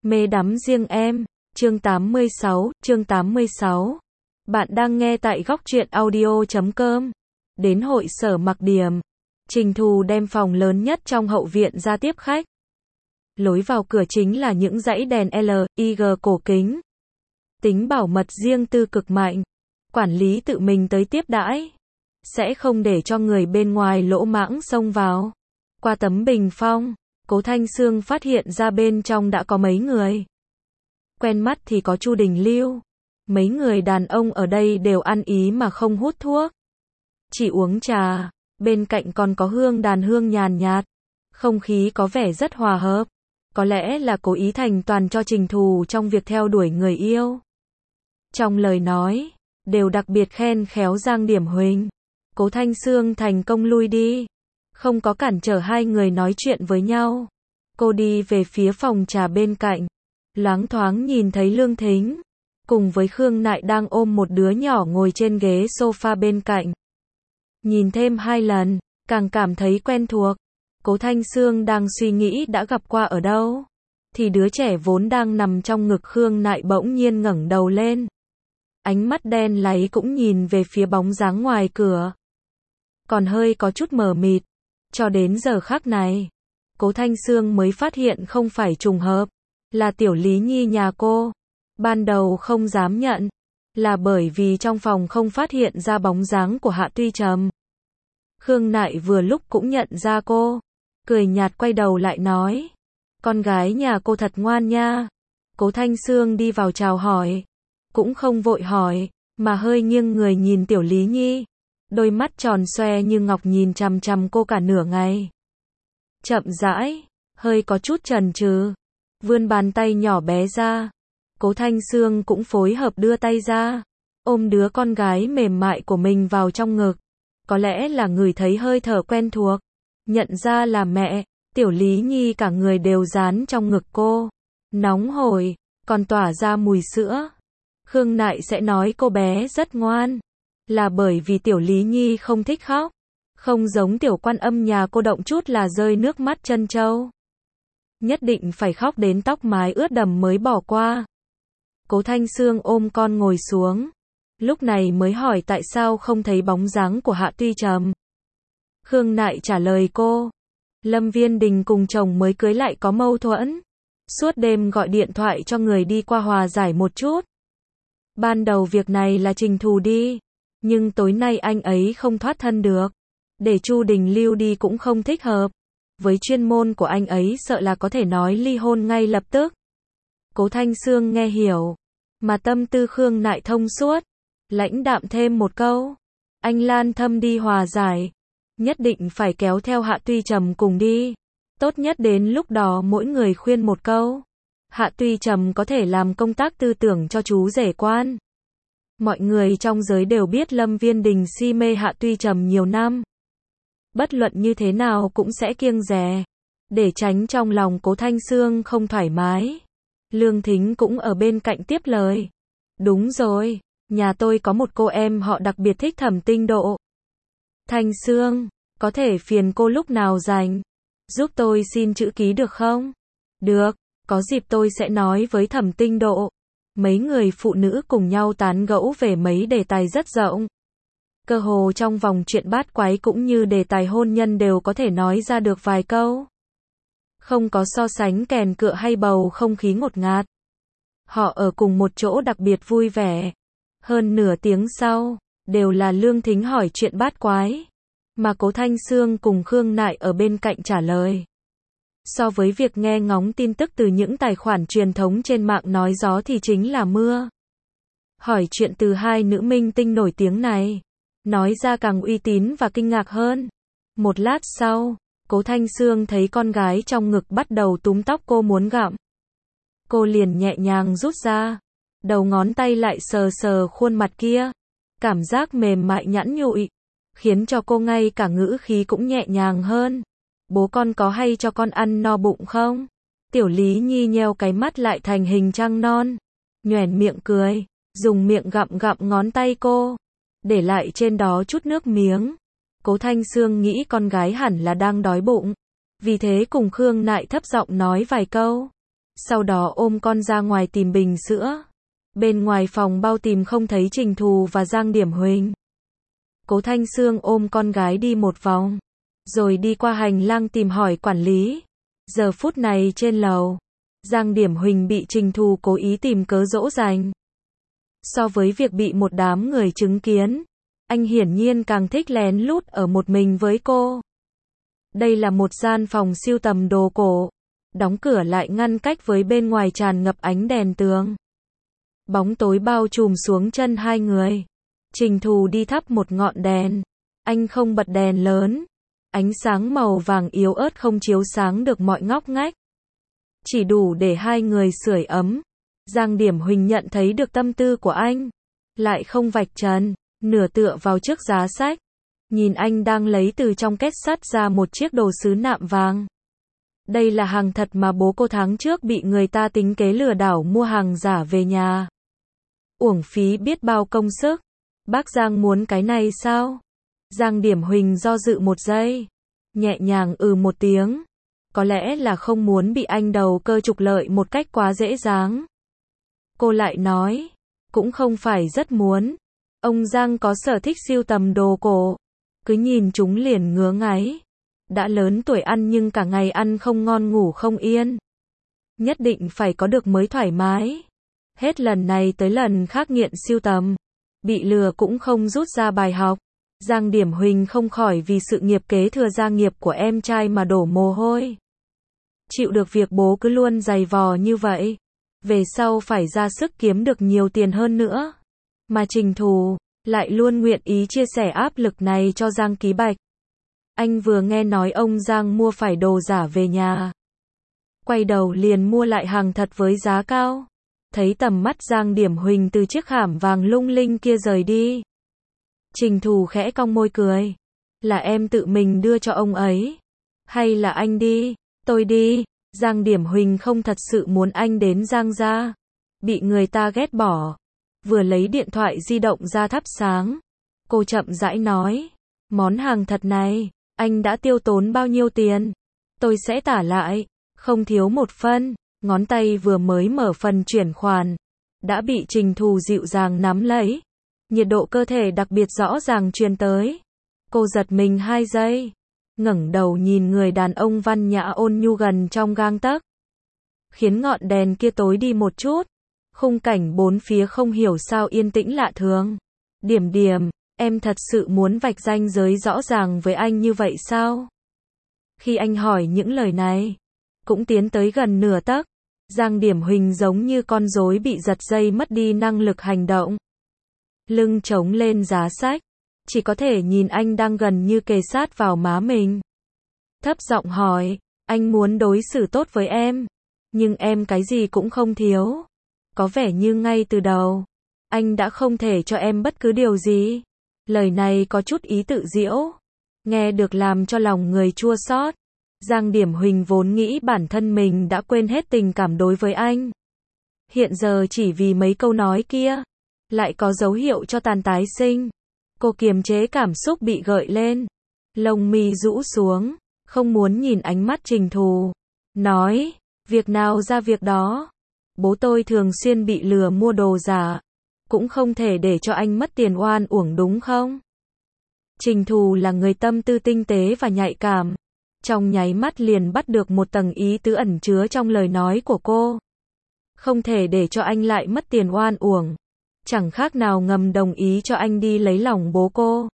Mê đắm riêng em, chương 86. Bạn đang nghe tại góc truyện audio.com. Đến hội sở Mặc Điểm, Trình Thù đem phòng lớn nhất trong hậu viện ra tiếp khách. Lối vào cửa chính là những dãy đèn LED cổ kính. Tính bảo mật riêng tư cực mạnh. Quản lý tự mình tới tiếp đãi. Sẽ không để cho người bên ngoài lỗ mãng xông vào. Qua tấm bình phong, Cố Thanh Sương phát hiện ra bên trong đã có mấy người. Quen mắt thì có Chu Đình Lưu. Mấy người đàn ông ở đây đều ăn ý mà không hút thuốc. Chỉ uống trà, bên cạnh còn có hương đàn hương nhàn nhạt. Không khí có vẻ rất hòa hợp. Có lẽ là cố ý thành toàn cho Trình Thù trong việc theo đuổi người yêu. Trong lời nói, đều đặc biệt khen khéo Giang Điểm Huỳnh. Cố Thanh Sương thành công lui đi. Không có cản trở hai người nói chuyện với nhau. Cô đi về phía phòng trà bên cạnh. Loáng thoáng nhìn thấy Lương Thính. Cùng với Khương Nại đang ôm một đứa nhỏ ngồi trên ghế sofa bên cạnh. Nhìn thêm hai lần, càng cảm thấy quen thuộc. Cố Thanh Sương đang suy nghĩ đã gặp qua ở đâu. Thì đứa trẻ vốn đang nằm trong ngực Khương Nại bỗng nhiên ngẩng đầu lên. Ánh mắt đen láy cũng nhìn về phía bóng dáng ngoài cửa. Còn hơi có chút mờ mịt. Cho đến giờ khắc này, Cố Thanh Sương mới phát hiện không phải trùng hợp. Là Tiểu Lý Nhi nhà cô. Ban đầu không dám nhận. Là bởi vì trong phòng không phát hiện ra bóng dáng của Hạ Tuy Trầm. Khương Nại vừa lúc cũng nhận ra cô. Cười nhạt quay đầu lại nói. Con gái nhà cô thật ngoan nha. Cố Thanh Sương đi vào chào hỏi. Cũng không vội hỏi, mà hơi nghiêng người nhìn Tiểu Lý Nhi. Đôi mắt tròn xoe như ngọc nhìn chằm chằm cô cả nửa ngày. Chậm rãi, hơi có chút chần chừ, vươn bàn tay nhỏ bé ra. Cố Thanh Sương cũng phối hợp đưa tay ra, ôm đứa con gái mềm mại của mình vào trong ngực. Có lẽ là người thấy hơi thở quen thuộc, nhận ra là mẹ. Tiểu Lý Nhi cả người đều dán trong ngực cô, nóng hổi, còn tỏa ra mùi sữa. Khương Nại sẽ nói cô bé rất ngoan. Là bởi vì Tiểu Lý Nhi không thích khóc. Không giống Tiểu Quan Âm nhà cô động chút là rơi nước mắt trân châu. Nhất định phải khóc đến tóc mái ướt đầm mới bỏ qua. Cố Thanh Sương ôm con ngồi xuống. Lúc này mới hỏi tại sao không thấy bóng dáng của Hạ Tuy Trầm. Khương Nại trả lời cô. Lâm Viên Đình cùng chồng mới cưới lại có mâu thuẫn. Suốt đêm gọi điện thoại cho người đi qua hòa giải một chút. Ban đầu việc này là Trình Thù đi. Nhưng tối nay anh ấy không thoát thân được. Để Chu Đình Lưu đi cũng không thích hợp. Với chuyên môn của anh ấy sợ là có thể nói ly hôn ngay lập tức. Cố Thanh Sương nghe hiểu. Mà tâm tư Khương Nại thông suốt. Lãnh đạm thêm một câu. Anh Lan Thâm đi hòa giải. Nhất định phải kéo theo Hạ Tuy Trầm cùng đi. Tốt nhất đến lúc đó mỗi người khuyên một câu. Hạ Tuy Trầm có thể làm công tác tư tưởng cho chú rể quan. Mọi người trong giới đều biết Lâm Viên Đình si mê Hạ Tuy Trầm nhiều năm. Bất luận như thế nào cũng sẽ kiêng dè. Để tránh trong lòng Cố Thanh Sương không thoải mái. Lương Thính cũng ở bên cạnh tiếp lời. Đúng rồi, nhà tôi có một cô em họ đặc biệt thích Thẩm Tinh Độ. Thanh Sương, có thể phiền cô lúc nào rảnh. Giúp tôi xin chữ ký được không? Được, có dịp tôi sẽ nói với Thẩm Tinh Độ. Mấy người phụ nữ cùng nhau tán gẫu về mấy đề tài rất rộng. Cơ hồ trong vòng chuyện bát quái cũng như đề tài hôn nhân đều có thể nói ra được vài câu. Không có so sánh kèn cựa hay bầu không khí ngột ngạt. Họ ở cùng một chỗ đặc biệt vui vẻ. Hơn nửa tiếng sau, đều là Lương Thính hỏi chuyện bát quái. Mà Cố Thanh Sương cùng Khương Nại ở bên cạnh trả lời. So với việc nghe ngóng tin tức từ những tài khoản truyền thống trên mạng nói gió thì chính là mưa. Hỏi chuyện từ hai nữ minh tinh nổi tiếng này. Nói ra càng uy tín và kinh ngạc hơn. Một lát sau, Cố Thanh Sương thấy con gái trong ngực bắt đầu túm tóc cô muốn gặm. Cô liền nhẹ nhàng rút ra. Đầu ngón tay lại sờ sờ khuôn mặt kia. Cảm giác mềm mại nhẵn nhụi. Khiến cho cô ngay cả ngữ khí cũng nhẹ nhàng hơn. Bố con có hay cho con ăn no bụng không? Tiểu Lý Nhi nheo cái mắt lại thành hình trăng non. Nhoẻn miệng cười. Dùng miệng gặm gặm ngón tay cô. Để lại trên đó chút nước miếng. Cố Thanh Sương nghĩ con gái hẳn là đang đói bụng. Vì thế cùng Khương Nại thấp giọng nói vài câu. Sau đó ôm con ra ngoài tìm bình sữa. Bên ngoài phòng bao tìm không thấy Trình Thù và Giang Điểm Huỳnh. Cố Thanh Sương ôm con gái đi một vòng, rồi đi qua hành lang tìm hỏi quản lý. Giờ phút này trên lầu, Giang Điểm Huỳnh bị Trình Thù cố ý tìm cớ dỗ dành. So với việc bị một đám người chứng kiến, anh hiển nhiên càng thích lén lút ở một mình với cô. Đây là một gian phòng sưu tầm đồ cổ, đóng cửa lại ngăn cách với bên ngoài tràn ngập ánh đèn tường. Bóng tối bao trùm xuống chân hai người. Trình Thù đi thắp một ngọn đèn. Anh không bật đèn lớn. Ánh sáng màu vàng yếu ớt không chiếu sáng được mọi ngóc ngách. Chỉ đủ để hai người sưởi ấm. Giang Điểm Huỳnh nhận thấy được tâm tư của anh. Lại không vạch trần, nửa tựa vào chiếc giá sách. Nhìn anh đang lấy từ trong két sắt ra một chiếc đồ sứ nạm vàng. Đây là hàng thật mà bố cô tháng trước bị người ta tính kế lừa đảo mua hàng giả về nhà. Uổng phí biết bao công sức. Bác Giang muốn cái này sao? Giang Điểm Huỳnh do dự một giây. Nhẹ nhàng một tiếng. Có lẽ là không muốn bị anh đầu cơ trục lợi một cách quá dễ dàng. Cô lại nói. Cũng không phải rất muốn. Ông Giang có sở thích sưu tầm đồ cổ. Cứ nhìn chúng liền ngứa ngáy. Đã lớn tuổi ăn nhưng cả ngày ăn không ngon ngủ không yên. Nhất định phải có được mới thoải mái. Hết lần này tới lần khác nghiện sưu tầm. Bị lừa cũng không rút ra bài học. Giang Điểm Huỳnh không khỏi vì sự nghiệp kế thừa gia nghiệp của em trai mà đổ mồ hôi. Chịu được việc bố cứ luôn giày vò như vậy. Về sau phải ra sức kiếm được nhiều tiền hơn nữa. Mà Trình Thù lại luôn nguyện ý chia sẻ áp lực này cho Giang Ký Bạch. Anh vừa nghe nói ông Giang mua phải đồ giả về nhà. Quay đầu liền mua lại hàng thật với giá cao. Thấy tầm mắt Giang Điểm Huỳnh từ chiếc khảm vàng lung linh kia rời đi. Trình Thù khẽ cong môi cười. Là em tự mình đưa cho ông ấy. Hay là anh đi? Tôi đi. Giang Điểm Huỳnh không thật sự muốn anh đến Giang gia. Bị người ta ghét bỏ. Vừa lấy điện thoại di động ra thắp sáng. Cô chậm rãi nói. Món hàng thật này, anh đã tiêu tốn bao nhiêu tiền? Tôi sẽ trả lại. Không thiếu một phân. Ngón tay vừa mới mở phần chuyển khoản. Đã bị Trình Thù dịu dàng nắm lấy. Nhiệt độ cơ thể đặc biệt rõ ràng truyền tới. Cô giật mình 2 giây. Ngẩng đầu nhìn người đàn ông văn nhã ôn nhu gần trong gang tấc. Khiến ngọn đèn kia tối đi một chút. Khung cảnh bốn phía không hiểu sao yên tĩnh lạ thường. Điểm Điểm, em thật sự muốn vạch ranh giới rõ ràng với anh như vậy sao? Khi anh hỏi những lời này, cũng tiến tới gần nửa tấc. Giang Điểm Huỳnh giống như con rối bị giật dây mất đi năng lực hành động. Lưng chống lên giá sách, chỉ có thể nhìn anh đang gần như kề sát vào má mình. Thấp giọng hỏi, anh muốn đối xử tốt với em, nhưng em cái gì cũng không thiếu. Có vẻ như ngay từ đầu, anh đã không thể cho em bất cứ điều gì. Lời này có chút ý tự giễu, nghe được làm cho lòng người chua xót. Giang Điểm Huỳnh vốn nghĩ bản thân mình đã quên hết tình cảm đối với anh. Hiện giờ chỉ vì mấy câu nói kia, lại có dấu hiệu cho tàn tái sinh. Cô kiềm chế cảm xúc bị gợi lên. Lông mi rũ xuống, không muốn nhìn ánh mắt Trình Thù. Nói, việc nào ra việc đó. Bố tôi thường xuyên bị lừa mua đồ giả. Cũng không thể để cho anh mất tiền oan uổng đúng không? Trình Thù là người tâm tư tinh tế và nhạy cảm. Trong nháy mắt liền bắt được một tầng ý tứ ẩn chứa trong lời nói của cô. Không thể để cho anh lại mất tiền oan uổng. Chẳng khác nào ngầm đồng ý cho anh đi lấy lòng bố cô.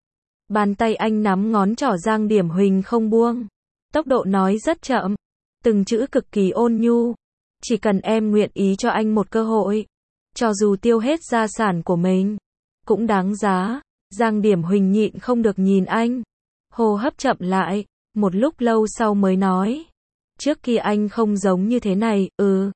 Bàn tay anh nắm ngón trỏ Giang Điểm Huỳnh không buông. Tốc độ nói rất chậm. Từng chữ cực kỳ ôn nhu. Chỉ cần em nguyện ý cho anh một cơ hội. Cho dù tiêu hết gia sản của mình. Cũng đáng giá. Giang Điểm Huỳnh nhịn không được nhìn anh. Hô hấp chậm lại. Một lúc lâu sau mới nói. Trước kia anh không giống như thế này,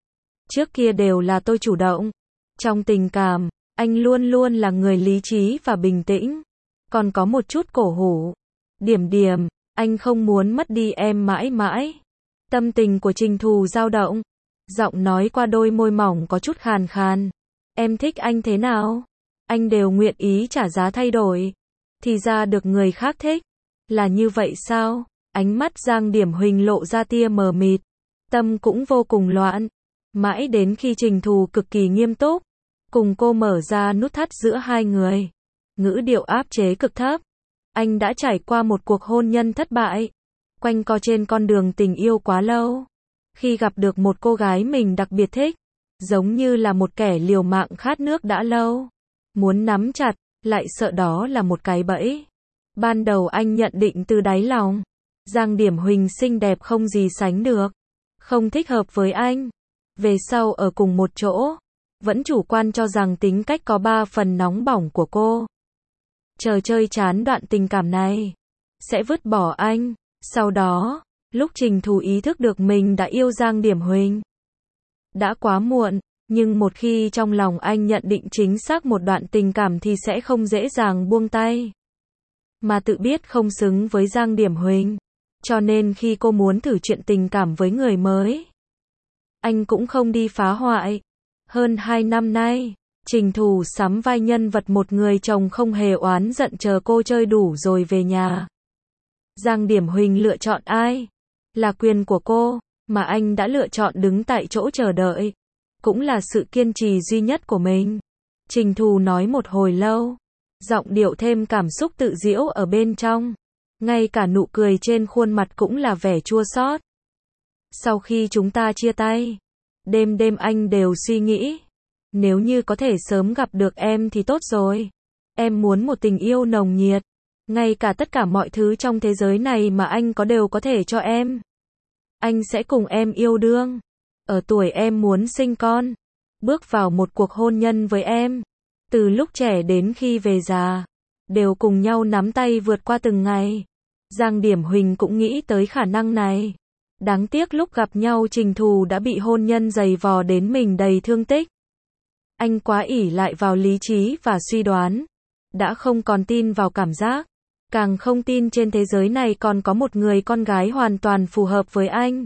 Trước kia đều là tôi chủ động. Trong tình cảm, anh luôn luôn là người lý trí và bình tĩnh. Còn có một chút cổ hủ. Điểm Điểm, anh không muốn mất đi em mãi mãi. Tâm tình của Trình Thù dao động. Giọng nói qua đôi môi mỏng có chút khàn khàn. Em thích anh thế nào? Anh đều nguyện ý trả giá thay đổi. Thì ra được người khác thích. Là như vậy sao? Ánh mắt Giang Điểm Huỳnh lộ ra tia mờ mịt. Tâm cũng vô cùng loạn. Mãi đến khi Trình Thù cực kỳ nghiêm túc, cùng cô mở ra nút thắt giữa hai người. Ngữ điệu áp chế cực thấp. Anh đã trải qua một cuộc hôn nhân thất bại. Quanh co trên con đường tình yêu quá lâu. Khi gặp được một cô gái mình đặc biệt thích, giống như là một kẻ liều mạng khát nước đã lâu. Muốn nắm chặt, lại sợ đó là một cái bẫy. Ban đầu anh nhận định từ đáy lòng. Giang Điểm Huỳnh xinh đẹp không gì sánh được. Không thích hợp với anh. Về sau ở cùng một chỗ, vẫn chủ quan cho rằng tính cách có 3 phần nóng bỏng của cô. Chờ chơi chán đoạn tình cảm này, sẽ vứt bỏ anh. Sau đó, lúc Trình Thù ý thức được mình đã yêu Giang Điểm Huỳnh, đã quá muộn, nhưng một khi trong lòng anh nhận định chính xác một đoạn tình cảm thì sẽ không dễ dàng buông tay. Mà tự biết không xứng với Giang Điểm Huỳnh, cho nên khi cô muốn thử chuyện tình cảm với người mới, anh cũng không đi phá hoại. Hơn 2 năm nay, Trình Thù sắm vai nhân vật một người chồng không hề oán giận chờ cô chơi đủ rồi về nhà. Giang Điểm Huỳnh lựa chọn ai? Là quyền của cô, mà anh đã lựa chọn đứng tại chỗ chờ đợi. Cũng là sự kiên trì duy nhất của mình. Trình Thù nói một hồi lâu, giọng điệu thêm cảm xúc tự giễu ở bên trong. Ngay cả nụ cười trên khuôn mặt cũng là vẻ chua xót. Sau khi chúng ta chia tay, đêm đêm anh đều suy nghĩ, nếu như có thể sớm gặp được em thì tốt rồi. Em muốn một tình yêu nồng nhiệt, ngay cả tất cả mọi thứ trong thế giới này mà anh có đều có thể cho em. Anh sẽ cùng em yêu đương. Ở tuổi em muốn sinh con, bước vào một cuộc hôn nhân với em. Từ lúc trẻ đến khi về già, đều cùng nhau nắm tay vượt qua từng ngày. Giang Điểm Huỳnh cũng nghĩ tới khả năng này. Đáng tiếc lúc gặp nhau Trình Thù đã bị hôn nhân giày vò đến mình đầy thương tích. Anh quá ỷ lại vào lý trí và suy đoán, đã không còn tin vào cảm giác, càng không tin trên thế giới này còn có một người con gái hoàn toàn phù hợp với anh.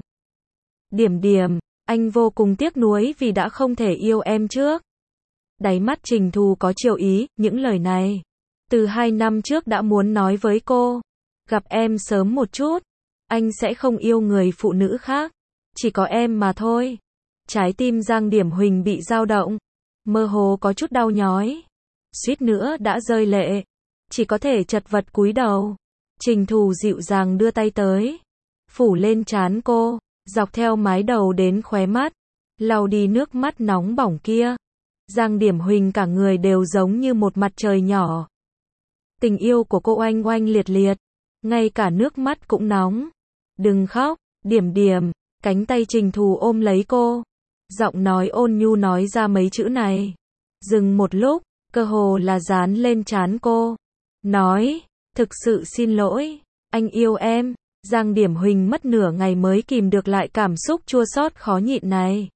Điểm Điểm, anh vô cùng tiếc nuối vì đã không thể yêu em trước. Đáy mắt Trình Thù có chiều ý, những lời này từ 2 năm trước đã muốn nói với cô. Gặp em sớm một chút, anh sẽ không yêu người phụ nữ khác, chỉ có em mà thôi. Trái tim Giang Điểm Huỳnh bị dao động, mơ hồ có chút đau nhói, suýt nữa đã rơi lệ, chỉ có thể chật vật cúi đầu. Trình Thù dịu dàng đưa tay tới, phủ lên trán cô, dọc theo mái đầu đến khóe mắt, lau đi nước mắt nóng bỏng kia. Giang Điểm Huỳnh cả người đều giống như một mặt trời nhỏ. Tình yêu của cô oanh oanh liệt liệt, ngay cả nước mắt cũng nóng. Đừng khóc, Điểm Điểm. Cánh tay Trình Thù ôm lấy cô, giọng nói ôn nhu nói ra mấy chữ này. Dừng một lúc, cơ hồ là dán lên trán cô. Nói, thực sự xin lỗi, anh yêu em. Giang Điểm Huỳnh mất nửa ngày mới kìm được lại cảm xúc chua xót khó nhịn này.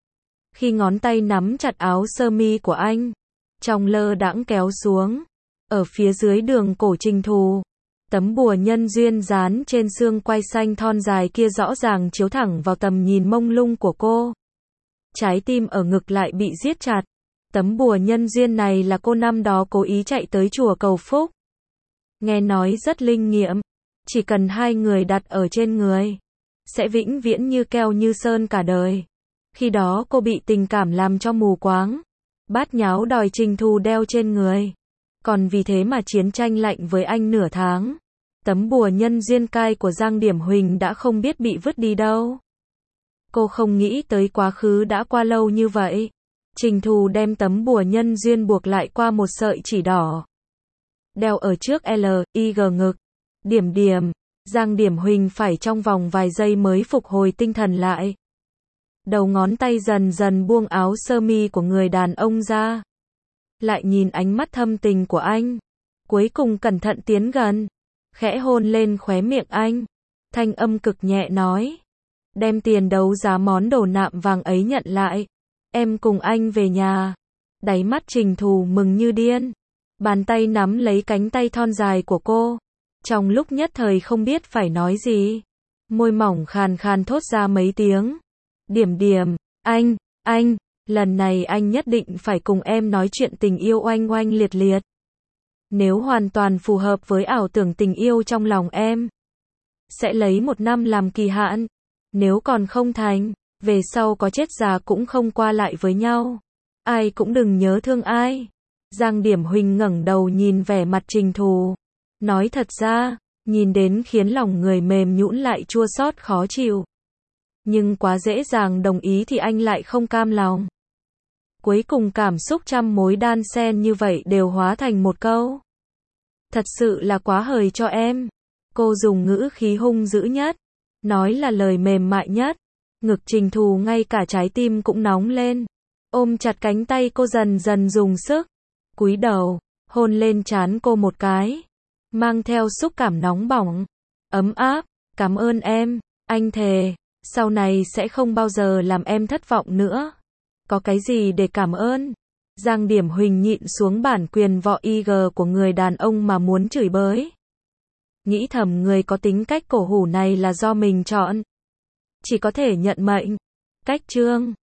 Khi ngón tay nắm chặt áo sơ mi của anh, trong lơ đãng kéo xuống, ở phía dưới đường cổ Trình Thù, tấm bùa nhân duyên dán trên xương quai xanh thon dài kia rõ ràng chiếu thẳng vào tầm nhìn mông lung của cô. Trái tim ở ngực lại bị siết chặt. Tấm bùa nhân duyên này là cô năm đó cố ý chạy tới chùa cầu phúc. Nghe nói rất linh nghiệm, chỉ cần 2 người đặt ở trên người, sẽ vĩnh viễn như keo như sơn cả đời. Khi đó cô bị tình cảm làm cho mù quáng, bát nháo đòi Trình Thù đeo trên người. Còn vì thế mà chiến tranh lạnh với anh nửa tháng. Tấm bùa nhân duyên cai của Giang Điểm Huỳnh đã không biết bị vứt đi đâu. Cô không nghĩ tới quá khứ đã qua lâu như vậy. Trình Thù đem tấm bùa nhân duyên buộc lại qua một sợi chỉ đỏ, đeo ở trước L.I.G ngực. Điểm Điểm. Giang Điểm Huỳnh phải trong vòng vài giây mới phục hồi tinh thần lại. Đầu ngón tay dần dần buông áo sơ mi của người đàn ông ra. Lại nhìn ánh mắt thâm tình của anh. Cuối cùng cẩn thận tiến gần, khẽ hôn lên khóe miệng anh. Thanh âm cực nhẹ nói, đem tiền đấu giá món đồ nạm vàng ấy nhận lại. Em cùng anh về nhà. Đáy mắt Trình Thù mừng như điên. Bàn tay nắm lấy cánh tay thon dài của cô. Trong lúc nhất thời không biết phải nói gì. Môi mỏng khàn khàn thốt ra mấy tiếng. Điểm Điểm, anh, lần này anh nhất định phải cùng em nói chuyện tình yêu oanh oanh liệt liệt. Nếu hoàn toàn phù hợp với ảo tưởng tình yêu trong lòng em, sẽ lấy 1 năm làm kỳ hạn. Nếu còn không thành, về sau có chết già cũng không qua lại với nhau. Ai cũng đừng nhớ thương ai. Giang Điểm Huỳnh ngẩng đầu nhìn vẻ mặt Trình Thù. Nói thật ra, nhìn đến khiến lòng người mềm nhũn lại chua xót khó chịu. Nhưng quá dễ dàng đồng ý thì anh lại không cam lòng. Cuối cùng cảm xúc trăm mối đan xen như vậy đều hóa thành một câu. Thật sự là quá hời cho em. Cô dùng ngữ khí hung dữ nhất. Nói là lời mềm mại nhất. Ngực Trình Thù ngay cả trái tim cũng nóng lên. Ôm chặt cánh tay cô dần dần dùng sức. Cúi đầu, hôn lên trán cô một cái. Mang theo xúc cảm nóng bỏng. Ấm áp. Cảm ơn em. Anh thề, sau này sẽ không bao giờ làm em thất vọng nữa. Có cái gì để cảm ơn? Giang Điểm Huỳnh nhịn xuống bản quyền võ IG của người đàn ông mà muốn chửi bới. Nghĩ thầm người có tính cách cổ hủ này là do mình chọn. Chỉ có thể nhận mệnh. Cách chương